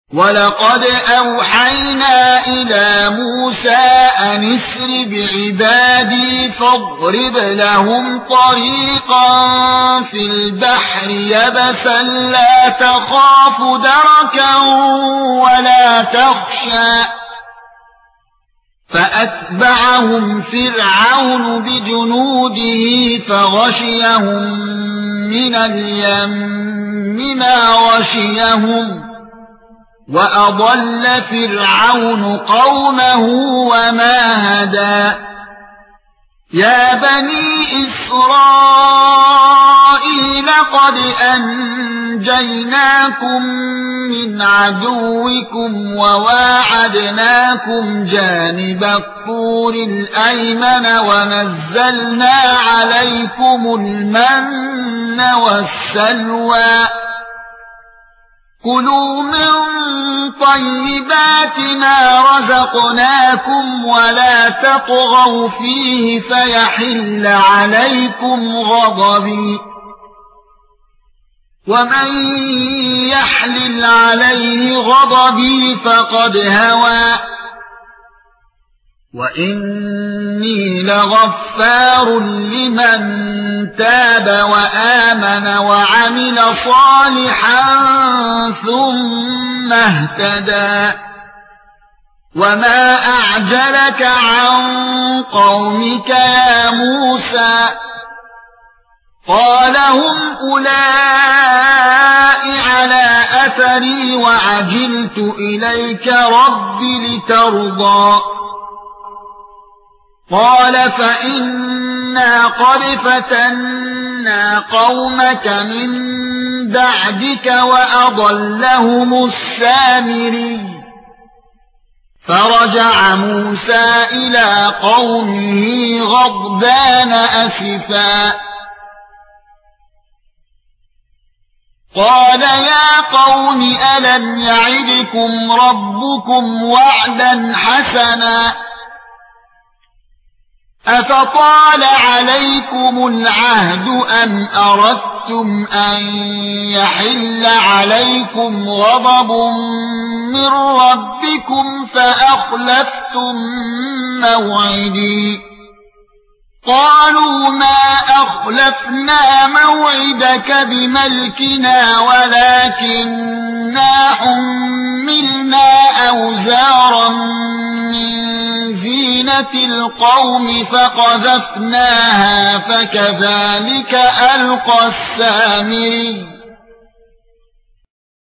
وَلَقَدْ أَوْحَيْنَا إِلَى مُوسَى أَنِ اسْرِ بِعِبَادِي فاضْرِبْ لَهُمْ طَرِيقًا فِي الْبَحْرِ يَبَسًا لَّا تَخَافُ دَرَكًا وَلَا تَخْشَىٰ فَأَتْبَعَهُمْ فِرْعَوْنُ بِجُنُودِهِ فَغَشِيَهُم مِّنَ الْيَمِّ مَا غَشِيَهُمْ وَأَضَلَّ فِرْعَوْنُ قَوْمَهُ وَمَا هَدَىٰ يَا بَنِي إِسْرَائِيلَ قَدْ أَنجَيْنَاكُم مِّنْ عَدُوِّكُمْ وَوَاعَدْنَاكُمْ جَانِبَ الطُّورِ الْأَيْمَنَ وَنَزَّلْنَا عَلَيْكُمُ الْمَنَّ وَالسَّلْوَىٰ كُلُوا مِن طَيِّبَاتِ مَا رَزَقْنَاكُمْ وَلَا تَطْغَوْا فِيهِ فَيَحِلَّ عَلَيْكُمْ غَضَبِي وَمَن يَحْلِلْ عَلَيْهِ غَضَبِي فَقَدْ هَوَىٰ وَإِنِّي لَغَفَّارٌ لِّمَن تَابَ وَآمَنَ وَعَمِلَ صَالِحًا ثُمَّ اهْتَدَىٰ وَمَا أَعْجَلَكَ عَن قَوْمِكَ يَا مُوسَىٰ قَالَ هُمْ أُولَاءِ عَلَىٰ أَثَرِي وَعَجِلْتُ إِلَيْكَ رَبِّ لِتَرْضَىٰ قَالَ فَإِنَّا قَدْ فَتَنَّا قَوْمَكَ مِن بَعْدِكَ وَأَضَلَّهُمُ السَّامِرِيُّ فَرَجَعَ مُوسَى إِلَى قَوْمِهِ غَضْبَانَ أَسِفًا قَالَ يَا قَوْمِ أَلَمْ يَعِدْكُمْ رَبُّكُمْ وَعْدًا حَسَنًا أَفَطَالَ عَلَيْكُمُ الْعَهْدُ أَمْ أَرَدتُّمْ أَن يَحِلَّ عَلَيْكُمْ غَضَبٌ مِّن رَّبِّكُمْ فَأَخْلَفْتُم مَّوْعِدِي قَالُوا مَا أَخْلَفْنَا مَوْعِدَكَ بِمَلْكِنَا وَلَكِنَّا حُمِّلْنَا أَوْزَارًا مِّن زِينَةِ الْقَوْمِ فَقَذَفْنَاهَا فَكَذَلِكَ أَلْقَى السَّامِرِيُّ